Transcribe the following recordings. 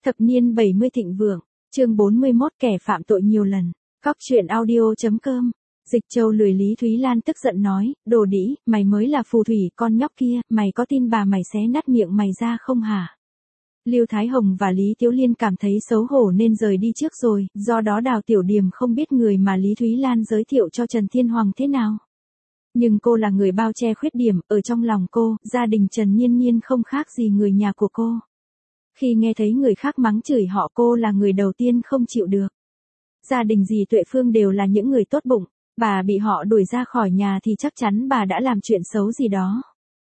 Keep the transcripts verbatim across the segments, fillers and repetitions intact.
Thập niên bảy mươi thịnh vượng, chương bốn mươi mốt kẻ phạm tội nhiều lần. Cóc truyện audio.com. Dịch Châu lười Lý Thúy Lan tức giận nói, đồ đĩ, mày mới là phù thủy con nhóc kia, mày có tin bà mày xé nát miệng mày ra không hả? Lưu Thái Hồng và Lý Tiếu Liên cảm thấy xấu hổ nên rời đi trước rồi, do đó Đào Tiểu Điềm không biết người mà Lý Thúy Lan giới thiệu cho Trần Thiên Hoàng thế nào. Nhưng cô là người bao che khuyết điểm, ở trong lòng cô, gia đình Trần Nhiên Nhiên không khác gì người nhà của cô. Khi nghe thấy người khác mắng chửi họ cô là người đầu tiên không chịu được. Gia đình dì Tuệ Phương đều là những người tốt bụng, bà bị họ đuổi ra khỏi nhà thì chắc chắn bà đã làm chuyện xấu gì đó.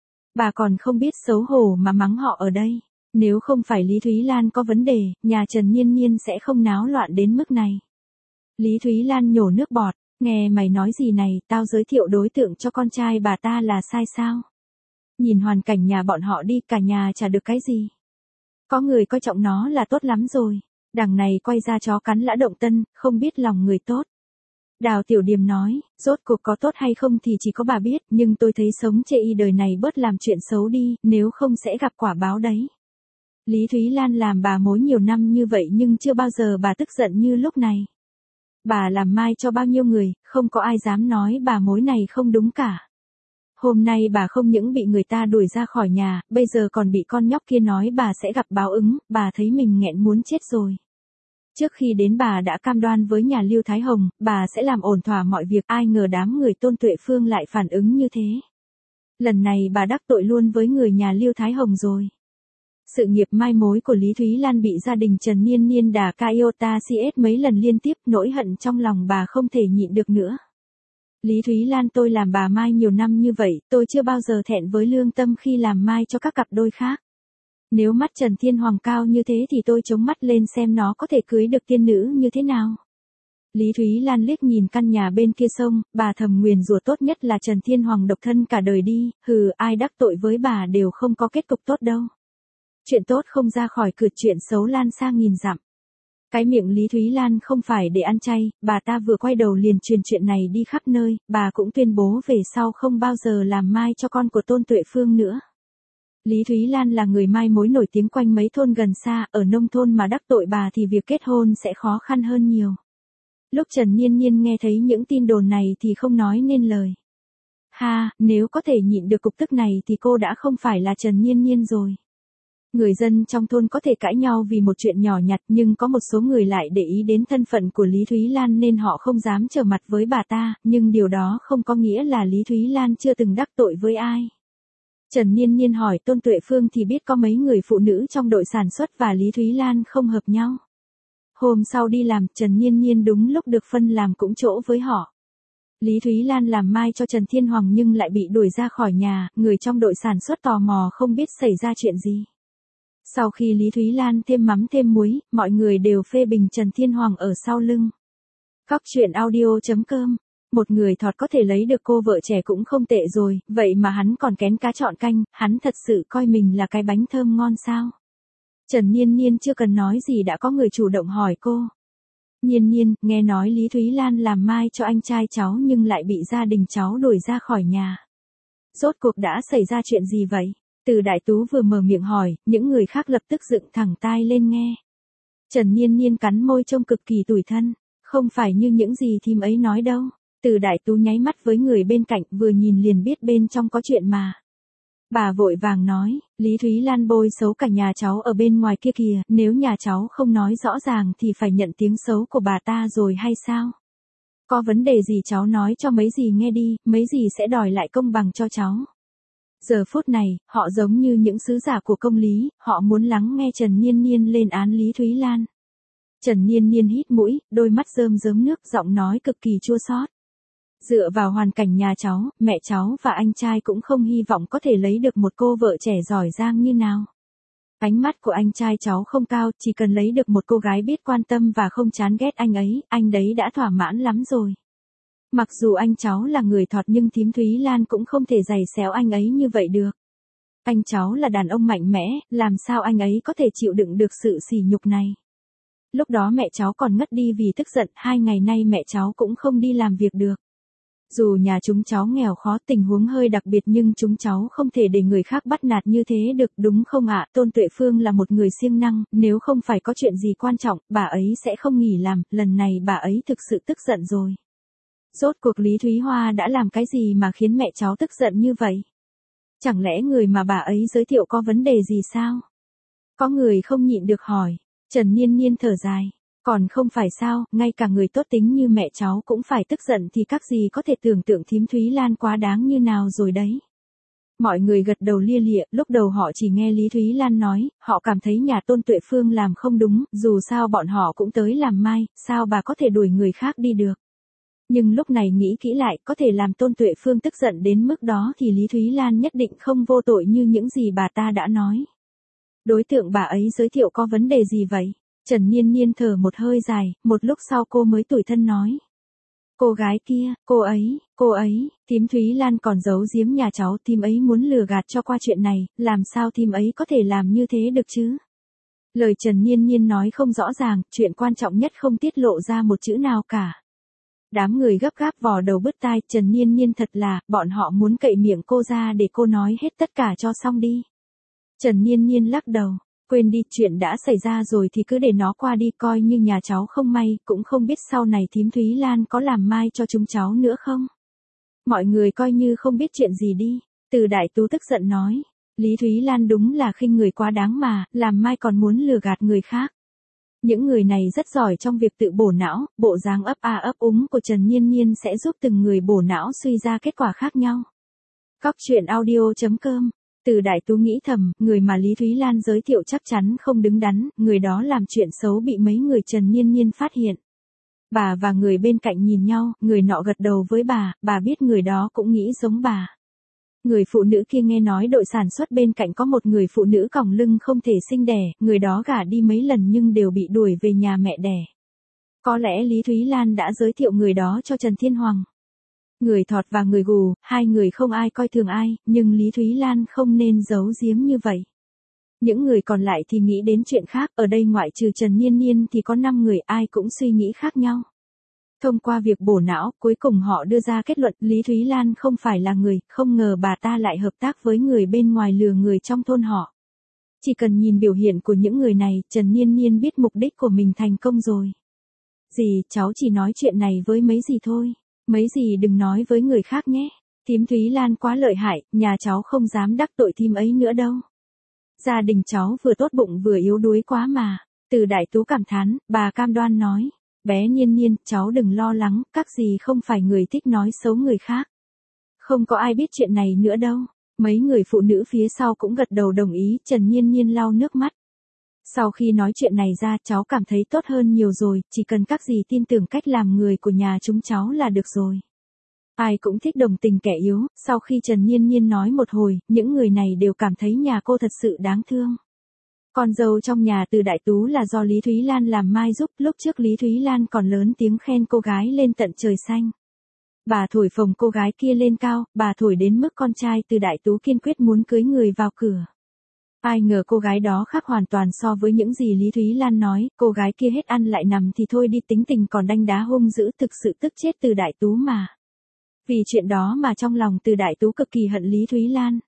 Bà còn không biết xấu hổ mà mắng họ ở đây. Nếu không phải Lý Thúy Lan có vấn đề, nhà Trần Nhiên Nhiên sẽ không náo loạn đến mức này. Lý Thúy Lan nhổ nước bọt, nghe mày nói gì này, tao giới thiệu đối tượng cho con trai bà ta là sai sao? Nhìn hoàn cảnh nhà bọn họ đi, cả nhà chả được cái gì. Có người coi trọng nó là tốt lắm rồi. Đằng này quay ra chó cắn lã động tân, không biết lòng người tốt. Đào Tiểu Điềm nói, rốt cuộc có tốt hay không thì chỉ có bà biết, nhưng tôi thấy sống chê y đời này bớt làm chuyện xấu đi, nếu không sẽ gặp quả báo đấy. Lý Thúy Lan làm bà mối nhiều năm như vậy nhưng chưa bao giờ bà tức giận như lúc này. Bà làm mai cho bao nhiêu người, không có ai dám nói bà mối này không đúng cả. Hôm nay bà không những bị người ta đuổi ra khỏi nhà, bây giờ còn bị con nhóc kia nói bà sẽ gặp báo ứng, bà thấy mình nghẹn muốn chết rồi. Trước khi đến bà đã cam đoan với nhà Lưu Thái Hồng, bà sẽ làm ổn thỏa mọi việc, ai ngờ đám người Tôn Tuệ Phương lại phản ứng như thế. Lần này bà đắc tội luôn với người nhà Lưu Thái Hồng rồi. Sự nghiệp mai mối của Lý Thúy Lan bị gia đình Trần Nhiên Nhiên đả ca iota cs mấy lần liên tiếp, nỗi hận trong lòng bà không thể nhịn được nữa. Lý Thúy Lan, tôi làm bà mai nhiều năm như vậy, tôi chưa bao giờ thẹn với lương tâm khi làm mai cho các cặp đôi khác. Nếu mắt Trần Thiên Hoàng cao như thế thì tôi chống mắt lên xem nó có thể cưới được tiên nữ như thế nào. Lý Thúy Lan liếc nhìn căn nhà bên kia sông, bà thầm nguyền rủa tốt nhất là Trần Thiên Hoàng độc thân cả đời đi, hừ, ai đắc tội với bà đều không có kết cục tốt đâu. Chuyện tốt không ra khỏi cửa, chuyện xấu lan sang nghìn dặm. Cái miệng Lý Thúy Lan không phải để ăn chay, bà ta vừa quay đầu liền truyền chuyện này đi khắp nơi, bà cũng tuyên bố về sau không bao giờ làm mai cho con của Tôn Tuệ Phương nữa. Lý Thúy Lan là người mai mối nổi tiếng quanh mấy thôn gần xa, ở nông thôn mà đắc tội bà thì việc kết hôn sẽ khó khăn hơn nhiều. Lúc Trần Nhiên Nhiên nghe thấy những tin đồn này thì không nói nên lời. Ha, nếu có thể nhịn được cục tức này thì cô đã không phải là Trần Nhiên Nhiên rồi. Người dân trong thôn có thể cãi nhau vì một chuyện nhỏ nhặt nhưng có một số người lại để ý đến thân phận của Lý Thúy Lan nên họ không dám trở mặt với bà ta, nhưng điều đó không có nghĩa là Lý Thúy Lan chưa từng đắc tội với ai. Trần Nhiên Nhiên hỏi Tôn Tuệ Phương thì biết có mấy người phụ nữ trong đội sản xuất và Lý Thúy Lan không hợp nhau. Hôm sau đi làm, Trần Nhiên Nhiên đúng lúc được phân làm cũng chỗ với họ. Lý Thúy Lan làm mai cho Trần Thiên Hoàng nhưng lại bị đuổi ra khỏi nhà, người trong đội sản xuất tò mò không biết xảy ra chuyện gì. Sau khi Lý Thúy Lan thêm mắm thêm muối, mọi người đều phê bình Trần Thiên Hoàng ở sau lưng. Cóc truyện audio.com. Một người thọt có thể lấy được cô vợ trẻ cũng không tệ rồi, vậy mà hắn còn kén cá chọn canh, hắn thật sự coi mình là cái bánh thơm ngon sao? Trần Nhiên Nhiên chưa cần nói gì đã có người chủ động hỏi cô. Nhiên Nhiên, nghe nói Lý Thúy Lan làm mai cho anh trai cháu nhưng lại bị gia đình cháu đuổi ra khỏi nhà. Rốt cuộc đã xảy ra chuyện gì vậy? Từ Đại Tú vừa mở miệng hỏi, những người khác lập tức dựng thẳng tai lên nghe. Trần Nhiên Nhiên cắn môi trông cực kỳ tủi thân, không phải như những gì thím ấy nói đâu. Từ Đại Tú nháy mắt với người bên cạnh, vừa nhìn liền biết bên trong có chuyện mà. Bà vội vàng nói, Lý Thúy Lan bôi xấu cả nhà cháu ở bên ngoài kia kìa, nếu nhà cháu không nói rõ ràng thì phải nhận tiếng xấu của bà ta rồi hay sao? Có vấn đề gì cháu nói cho mấy dì nghe đi, mấy dì sẽ đòi lại công bằng cho cháu. Giờ phút này, họ giống như những sứ giả của công lý, họ muốn lắng nghe Trần Nhiên Nhiên lên án Lý Thúy Lan. Trần Nhiên Nhiên hít mũi, đôi mắt rơm rớm nước, giọng nói cực kỳ chua xót. Dựa vào hoàn cảnh nhà cháu, mẹ cháu và anh trai cũng không hy vọng có thể lấy được một cô vợ trẻ giỏi giang như nào. Ánh mắt của anh trai cháu không cao, chỉ cần lấy được một cô gái biết quan tâm và không chán ghét anh ấy, anh đấy đã thỏa mãn lắm rồi. Mặc dù anh cháu là người thọt nhưng thím Thúy Lan cũng không thể giày xéo anh ấy như vậy được. Anh cháu là đàn ông mạnh mẽ, làm sao anh ấy có thể chịu đựng được sự sỉ nhục này. Lúc đó mẹ cháu còn ngất đi vì tức giận, hai ngày nay mẹ cháu cũng không đi làm việc được. Dù nhà chúng cháu nghèo khó tình huống hơi đặc biệt nhưng chúng cháu không thể để người khác bắt nạt như thế được đúng không ạ? Tôn Tuệ Phương là một người siêng năng, nếu không phải có chuyện gì quan trọng, bà ấy sẽ không nghỉ làm, lần này bà ấy thực sự tức giận rồi. Rốt cuộc Lý Thúy Hoa đã làm cái gì mà khiến mẹ cháu tức giận như vậy? Chẳng lẽ người mà bà ấy giới thiệu có vấn đề gì sao? Có người không nhịn được hỏi. Trần Niên Niên thở dài. Còn không phải sao, ngay cả người tốt tính như mẹ cháu cũng phải tức giận thì các gì có thể tưởng tượng thím Thúy Lan quá đáng như nào rồi đấy. Mọi người gật đầu lia lịa, lúc đầu họ chỉ nghe Lý Thúy Lan nói, họ cảm thấy nhà Tôn Tuệ Phương làm không đúng, dù sao bọn họ cũng tới làm mai, sao bà có thể đuổi người khác đi được. Nhưng lúc này nghĩ kỹ lại, có thể làm Tôn Tuệ Phương tức giận đến mức đó thì Lý Thúy Lan nhất định không vô tội như những gì bà ta đã nói. Đối tượng bà ấy giới thiệu có vấn đề gì vậy? Trần Niên Niên thở một hơi dài, một lúc sau cô mới tủi thân nói. Cô gái kia, cô ấy, cô ấy, thím Thúy Lan còn giấu giếm nhà cháu, thím ấy muốn lừa gạt cho qua chuyện này, làm sao thím ấy có thể làm như thế được chứ? Lời Trần Niên Niên nói không rõ ràng, chuyện quan trọng nhất không tiết lộ ra một chữ nào cả. Đám người gấp gáp vò đầu bứt tai, Trần Niên Niên thật là, bọn họ muốn cậy miệng cô ra để cô nói hết tất cả cho xong đi. Trần Niên Niên lắc đầu. Quên đi, chuyện đã xảy ra rồi thì cứ để nó qua đi, coi như nhà cháu không may, cũng không biết sau này thím Thúy Lan có làm mai cho chúng cháu nữa không. Mọi người coi như không biết chuyện gì đi. Từ Đại Tú tức giận nói, Lý Thúy Lan đúng là khinh người quá đáng mà, làm mai còn muốn lừa gạt người khác. Những người này rất giỏi trong việc tự bổ não, bộ dáng ấp a ấp úng của Trần Niên Niên sẽ giúp từng người bổ não suy ra kết quả khác nhau. Cóc truyện audio chấm com. Từ Đại Tú nghĩ thầm, người mà Lý Thúy Lan giới thiệu chắc chắn không đứng đắn, người đó làm chuyện xấu bị mấy người Trần Niên Niên phát hiện. Bà và người bên cạnh nhìn nhau, người nọ gật đầu với bà, bà biết người đó cũng nghĩ giống bà. Người phụ nữ kia nghe nói đội sản xuất bên cạnh có một người phụ nữ còng lưng không thể sinh đẻ, người đó gả đi mấy lần nhưng đều bị đuổi về nhà mẹ đẻ. Có lẽ Lý Thúy Lan đã giới thiệu người đó cho Trần Thiên Hoàng. Người thọt và người gù, hai người không ai coi thường ai, nhưng Lý Thúy Lan không nên giấu giếm như vậy. Những người còn lại thì nghĩ đến chuyện khác, ở đây ngoại trừ Trần Niên Niên thì có năm người ai cũng suy nghĩ khác nhau. Thông qua việc bổ não, cuối cùng họ đưa ra kết luận Lý Thúy Lan không phải là người, không ngờ bà ta lại hợp tác với người bên ngoài lừa người trong thôn họ. Chỉ cần nhìn biểu hiện của những người này, Trần Niên Niên biết mục đích của mình thành công rồi. Dì, cháu chỉ nói chuyện này với mấy dì thôi. Mấy dì đừng nói với người khác nhé. Thím Thúy Lan quá lợi hại, nhà cháu không dám đắc tội thím ấy nữa đâu. Gia đình cháu vừa tốt bụng vừa yếu đuối quá mà. Từ Đại Tú cảm thán, bà cam đoan nói. Bé Niên Niên, cháu đừng lo lắng, các dì không phải người thích nói xấu người khác. Không có ai biết chuyện này nữa đâu. Mấy người phụ nữ phía sau cũng gật đầu đồng ý, Trần Niên Niên lau nước mắt. Sau khi nói chuyện này ra, cháu cảm thấy tốt hơn nhiều rồi, chỉ cần các dì tin tưởng cách làm người của nhà chúng cháu là được rồi. Ai cũng thích đồng tình kẻ yếu, sau khi Trần Niên Niên nói một hồi, những người này đều cảm thấy nhà cô thật sự đáng thương. Con dâu trong nhà Từ Đại Tú là do Lý Thúy Lan làm mai giúp, lúc trước Lý Thúy Lan còn lớn tiếng khen cô gái lên tận trời xanh. Bà thổi phồng cô gái kia lên cao, bà thổi đến mức con trai Từ Đại Tú kiên quyết muốn cưới người vào cửa. Ai ngờ cô gái đó khác hoàn toàn so với những gì Lý Thúy Lan nói, cô gái kia hết ăn lại nằm thì thôi đi, tính tình còn đanh đá hung dữ, thực sự tức chết Từ Đại Tú mà. Vì chuyện đó mà trong lòng Từ Đại Tú cực kỳ hận Lý Thúy Lan.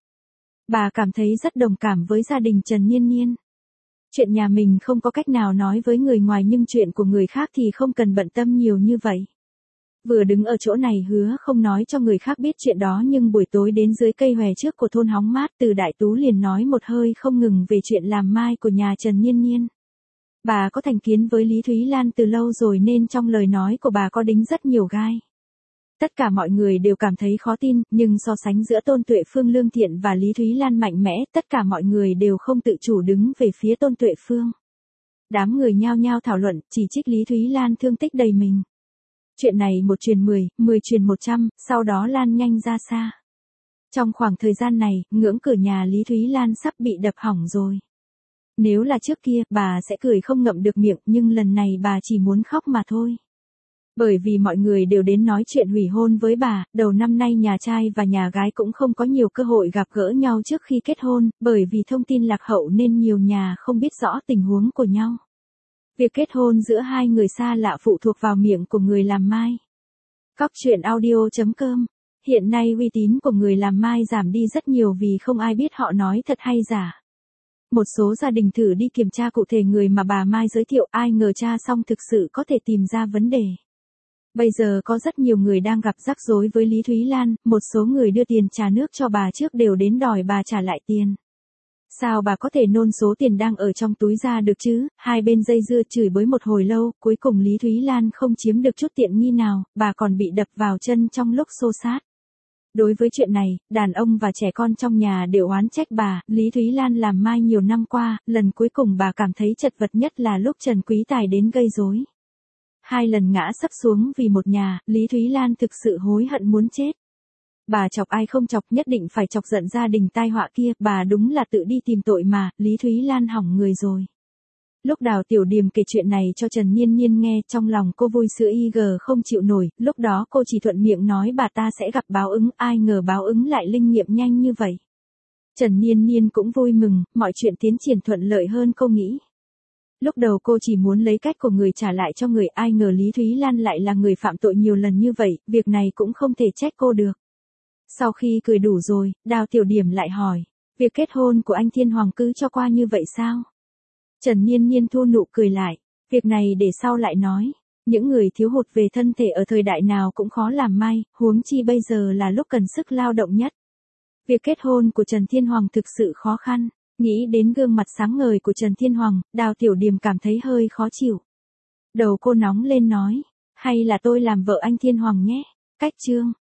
Bà cảm thấy rất đồng cảm với gia đình Trần Niên Niên. Chuyện nhà mình không có cách nào nói với người ngoài nhưng chuyện của người khác thì không cần bận tâm nhiều như vậy. Vừa đứng ở chỗ này hứa không nói cho người khác biết chuyện đó nhưng buổi tối đến dưới cây hòe trước của thôn hóng mát Từ Đại Tú liền nói một hơi không ngừng về chuyện làm mai của nhà Trần Niên Niên. Bà có thành kiến với Lý Thúy Lan từ lâu rồi nên trong lời nói của bà có đính rất nhiều gai. Tất cả mọi người đều cảm thấy khó tin, nhưng so sánh giữa Tôn Tuệ Phương lương thiện và Lý Thúy Lan mạnh mẽ, tất cả mọi người đều không tự chủ đứng về phía Tôn Tuệ Phương. Đám người nhao nhao thảo luận, chỉ trích Lý Thúy Lan thương tích đầy mình. Chuyện này một truyền mười, mười truyền một trăm, sau đó lan nhanh ra xa. Trong khoảng thời gian này, ngưỡng cửa nhà Lý Thúy Lan sắp bị đập hỏng rồi. Nếu là trước kia, bà sẽ cười không ngậm được miệng, nhưng lần này bà chỉ muốn khóc mà thôi. Bởi vì mọi người đều đến nói chuyện hủy hôn với bà, đầu năm nay nhà trai và nhà gái cũng không có nhiều cơ hội gặp gỡ nhau trước khi kết hôn, bởi vì thông tin lạc hậu nên nhiều nhà không biết rõ tình huống của nhau. Việc kết hôn giữa hai người xa lạ phụ thuộc vào miệng của người làm mai. Cóc truyện audio chấm com. Hiện nay uy tín của người làm mai giảm đi rất nhiều vì không ai biết họ nói thật hay giả. Một số gia đình thử đi kiểm tra cụ thể người mà bà Mai giới thiệu, ai ngờ tra xong thực sự có thể tìm ra vấn đề. Bây giờ có rất nhiều người đang gặp rắc rối với Lý Thúy Lan, một số người đưa tiền trà nước cho bà trước đều đến đòi bà trả lại tiền. Sao bà có thể nôn số tiền đang ở trong túi ra được chứ? Hai bên dây dưa chửi bới một hồi lâu, cuối cùng Lý Thúy Lan không chiếm được chút tiện nghi nào, bà còn bị đập vào chân trong lúc xô xát. Đối với chuyện này, đàn ông và trẻ con trong nhà đều oán trách bà. Lý Thúy Lan làm mai nhiều năm qua, lần cuối cùng bà cảm thấy chật vật nhất là lúc Trần Quý Tài đến gây rối. Hai lần ngã sấp xuống vì một nhà, Lý Thúy Lan thực sự hối hận muốn chết. Bà chọc ai không chọc, nhất định phải chọc giận gia đình tai họa kia, bà đúng là tự đi tìm tội mà. Lý Thúy Lan hỏng người rồi. Lúc Đào Tiểu Điềm kể chuyện này cho Trần Nhiên Nhiên nghe, trong lòng cô vui sữa y gờ không chịu nổi, lúc đó cô chỉ thuận miệng nói bà ta sẽ gặp báo ứng, ai ngờ báo ứng lại linh nghiệm nhanh như vậy. Trần Nhiên Nhiên cũng vui mừng, mọi chuyện tiến triển thuận lợi hơn cô nghĩ. Lúc đầu cô chỉ muốn lấy cách của người trả lại cho người, ai ngờ Lý Thúy Lan lại là người phạm tội nhiều lần như vậy, việc này cũng không thể trách cô được. Sau khi cười đủ rồi, Đào Tiểu Điềm lại hỏi, việc kết hôn của anh Thiên Hoàng cứ cho qua như vậy sao? Trần Nhiên Nhiên thu nụ cười lại, việc này để sau lại nói, những người thiếu hụt về thân thể ở thời đại nào cũng khó làm may, huống chi bây giờ là lúc cần sức lao động nhất. Việc kết hôn của Trần Thiên Hoàng thực sự khó khăn, nghĩ đến gương mặt sáng ngời của Trần Thiên Hoàng, Đào Tiểu Điềm cảm thấy hơi khó chịu. Đầu cô nóng lên nói, hay là tôi làm vợ anh Thiên Hoàng nhé, cách chương.